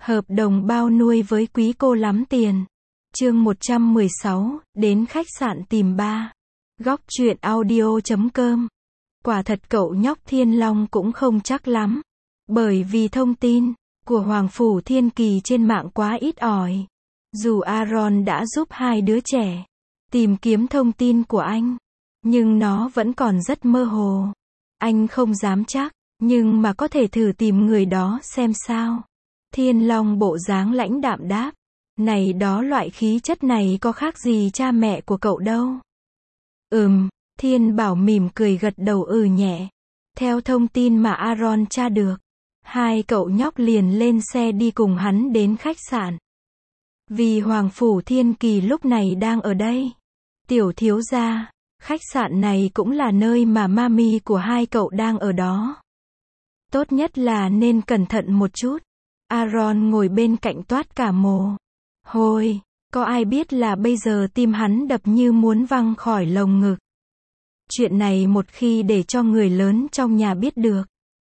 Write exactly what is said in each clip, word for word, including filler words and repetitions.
Hợp đồng bao nuôi với quý cô lắm tiền. Chương một trăm mười sáu, đến khách sạn tìm ba. Góc truyện audio chấm com. Quả thật cậu nhóc Thiên Long cũng không chắc lắm. Bởi vì thông tin của Hoàng Phủ Thiên Kỳ trên mạng quá ít ỏi. Dù Aaron đã giúp hai đứa trẻ tìm kiếm thông tin của anh, nhưng nó vẫn còn rất mơ hồ. Anh không dám chắc, nhưng mà có thể thử tìm người đó xem sao. Thiên Long bộ dáng lãnh đạm đáp. Này đó, loại khí chất này có khác gì cha mẹ của cậu đâu. Ừm, Thiên Bảo mỉm cười gật đầu ừ nhẹ. Theo thông tin mà Aaron tra được, hai cậu nhóc liền lên xe đi cùng hắn đến khách sạn. Vì Hoàng Phủ Thiên Kỳ lúc này đang ở đây. Tiểu thiếu gia, khách sạn này cũng là nơi mà mami của hai cậu đang ở đó. Tốt nhất là nên cẩn thận một chút. Aaron ngồi bên cạnh toát cả mồ hôi. Có ai biết là bây giờ tim hắn đập như muốn văng khỏi lồng ngực. Chuyện này một khi để cho người lớn trong nhà biết được,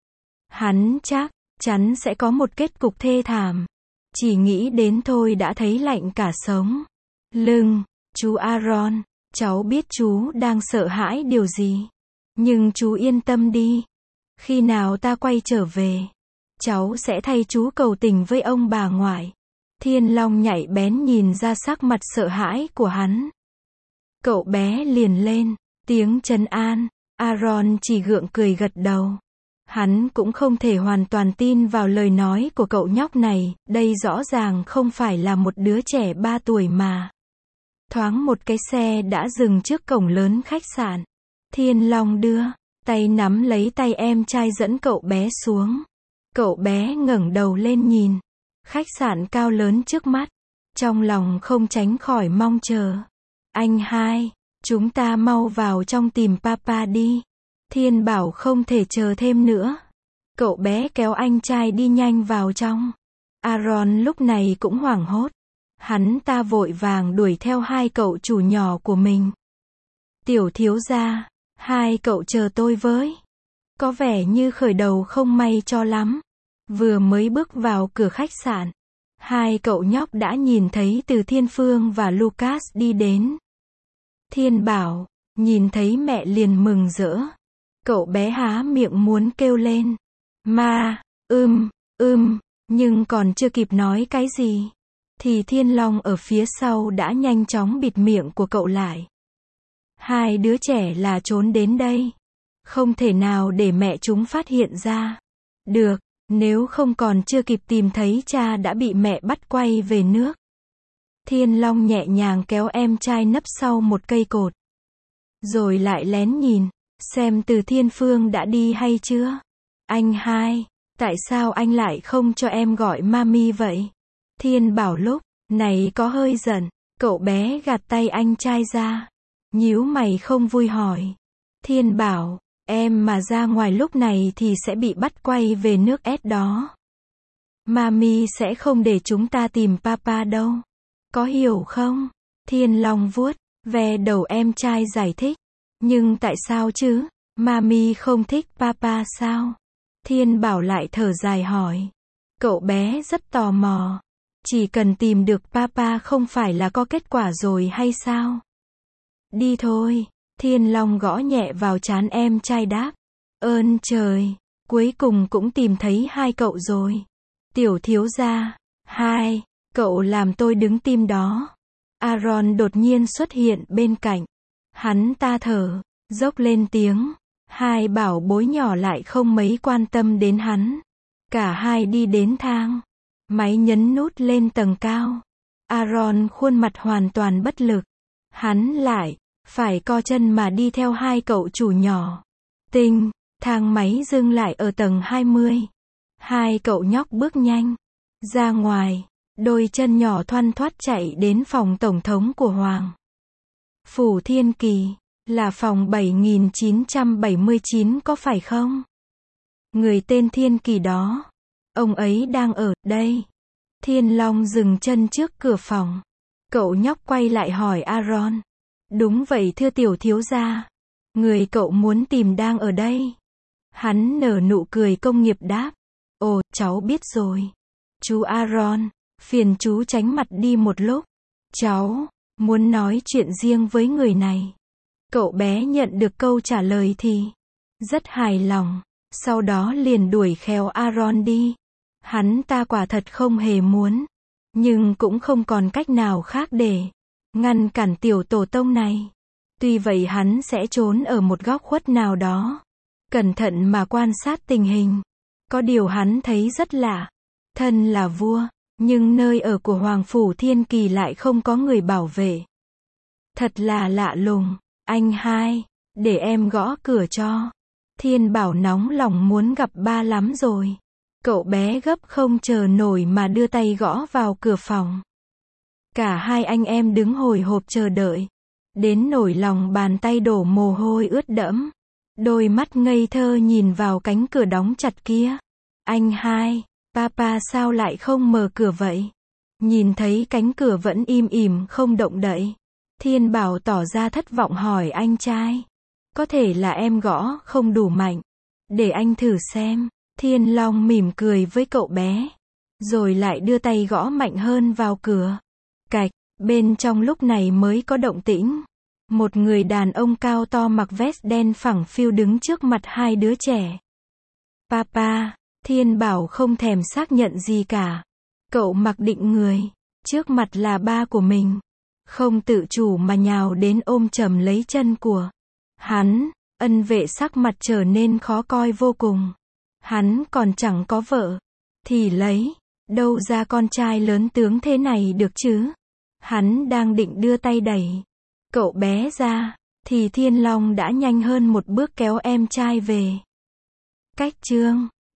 hắn chắc chắn sẽ có một kết cục thê thảm. Chỉ nghĩ đến thôi đã thấy lạnh cả sống lưng. Chú Aaron, cháu biết chú đang sợ hãi điều gì. Nhưng chú yên tâm đi. Khi nào ta quay trở về, cháu sẽ thay chú cầu tình với ông bà ngoại. Thiên Long nhạy bén nhìn ra sắc mặt sợ hãi của hắn. Cậu bé liền lên tiếng trấn an. Aaron chỉ gượng cười gật đầu. Hắn cũng không thể hoàn toàn tin vào lời nói của cậu nhóc này, đây rõ ràng không phải là một đứa trẻ ba tuổi mà. Thoáng một cái xe đã dừng trước cổng lớn khách sạn. Thiên Long đưa tay nắm lấy tay em trai dẫn cậu bé xuống. Cậu bé ngẩng đầu lên nhìn khách sạn cao lớn trước mắt, trong lòng không tránh khỏi mong chờ. Anh hai, chúng ta mau vào trong tìm papa đi. Thiên Bảo không thể chờ thêm nữa. Cậu bé kéo anh trai đi nhanh vào trong. Aaron lúc này cũng hoảng hốt. Hắn ta vội vàng đuổi theo hai cậu chủ nhỏ của mình. Tiểu thiếu gia, hai cậu chờ tôi với. Có vẻ như khởi đầu không may cho lắm. Vừa mới bước vào cửa khách sạn, hai cậu nhóc đã nhìn thấy Từ Thiên Phương và Lucas đi đến. Thiên Bảo nhìn thấy mẹ liền mừng rỡ. Cậu bé há miệng muốn kêu lên ma, ưm, ưm, nhưng còn chưa kịp nói cái gì, thì Thiên Long ở phía sau đã nhanh chóng bịt miệng của cậu lại. Hai đứa trẻ là trốn đến đây, không thể nào để mẹ chúng phát hiện ra được, nếu không còn chưa kịp tìm thấy cha đã bị mẹ bắt quay về nước. Thiên Long nhẹ nhàng kéo em trai nấp sau một cây cột, rồi lại lén nhìn xem Từ Thiên Phương đã đi hay chưa. Anh hai, tại sao anh lại không cho em gọi mami vậy? Thiên Bảo lúc này có hơi giận. Cậu bé gạt tay anh trai ra, nhíu mày không vui hỏi. Thiên Bảo, em mà ra ngoài lúc này thì sẽ bị bắt quay về nước ét đó. Mami sẽ không để chúng ta tìm papa đâu. Có hiểu không? Thiên Long vuốt ve đầu em trai giải thích. Nhưng tại sao chứ? Mami không thích papa sao? Thiên Bảo lại thở dài hỏi. Cậu bé rất tò mò. Chỉ cần tìm được papa không phải là có kết quả rồi hay sao? Đi thôi. Thiên Long gõ nhẹ vào trán em trai đáp. Ơn trời, cuối cùng cũng tìm thấy hai cậu rồi. Tiểu thiếu gia, hai, cậu làm tôi đứng tim đó. Aaron đột nhiên xuất hiện bên cạnh. Hắn ta thở dốc lên tiếng. Hai bảo bối nhỏ lại không mấy quan tâm đến hắn. Cả hai đi đến thang máy nhấn nút lên tầng cao. Aaron khuôn mặt hoàn toàn bất lực. Hắn lại phải co chân mà đi theo hai cậu chủ nhỏ. Tinh, thang máy dừng lại ở tầng hai mươi. Hai cậu nhóc bước nhanh ra ngoài, đôi chân nhỏ thoăn thoắt chạy đến phòng tổng thống của Hoàng Phủ Thiên Kỳ. Là phòng bảy nghìn chín trăm bảy mươi chín có phải không? Người tên Thiên Kỳ đó, ông ấy đang ở đây. Thiên Long dừng chân trước cửa phòng. Cậu nhóc quay lại hỏi Aaron. Đúng vậy thưa tiểu thiếu gia. Người cậu muốn tìm đang ở đây. Hắn nở nụ cười công nghiệp đáp. Ồ, cháu biết rồi. Chú Aaron, phiền chú tránh mặt đi một lúc. Cháu muốn nói chuyện riêng với người này. Cậu bé nhận được câu trả lời thì rất hài lòng, sau đó liền đuổi khéo Aaron đi. Hắn ta quả thật không hề muốn, nhưng cũng không còn cách nào khác để ngăn cản tiểu tổ tông này. Tuy vậy hắn sẽ trốn ở một góc khuất nào đó, cẩn thận mà quan sát tình hình. Có điều hắn thấy rất lạ. Thân là vua, nhưng nơi ở của Hoàng Phủ Thiên Kỳ lại không có người bảo vệ. Thật là lạ lùng. Anh hai, để em gõ cửa cho. Thiên Bảo nóng lòng muốn gặp ba lắm rồi. Cậu bé gấp không chờ nổi mà đưa tay gõ vào cửa phòng. Cả hai anh em đứng hồi hộp chờ đợi. Đến nổi lòng bàn tay đổ mồ hôi ướt đẫm. Đôi mắt ngây thơ nhìn vào cánh cửa đóng chặt kia. Anh hai, papa sao lại không mở cửa vậy? Nhìn thấy cánh cửa vẫn im ỉm không động đậy. Thiên Bảo tỏ ra thất vọng hỏi anh trai. Có thể là em gõ không đủ mạnh. Để anh thử xem. Thiên Long mỉm cười với cậu bé. Rồi lại đưa tay gõ mạnh hơn vào cửa. Cạch, bên trong lúc này mới có động tĩnh. Một người đàn ông cao to mặc vest đen phẳng phiu đứng trước mặt hai đứa trẻ. Papa, Thiên Bảo không thèm xác nhận gì cả. Cậu mặc định người. Trước mặt là ba của mình. Không tự chủ mà nhào đến ôm chầm lấy chân của hắn. Ân Vệ sắc mặt trở nên khó coi vô cùng. Hắn còn chẳng có vợ. Thì lấy đâu ra con trai lớn tướng thế này được chứ? Hắn đang định đưa tay đẩy cậu bé ra, thì Thiên Long đã nhanh hơn một bước kéo em trai về. Cách chương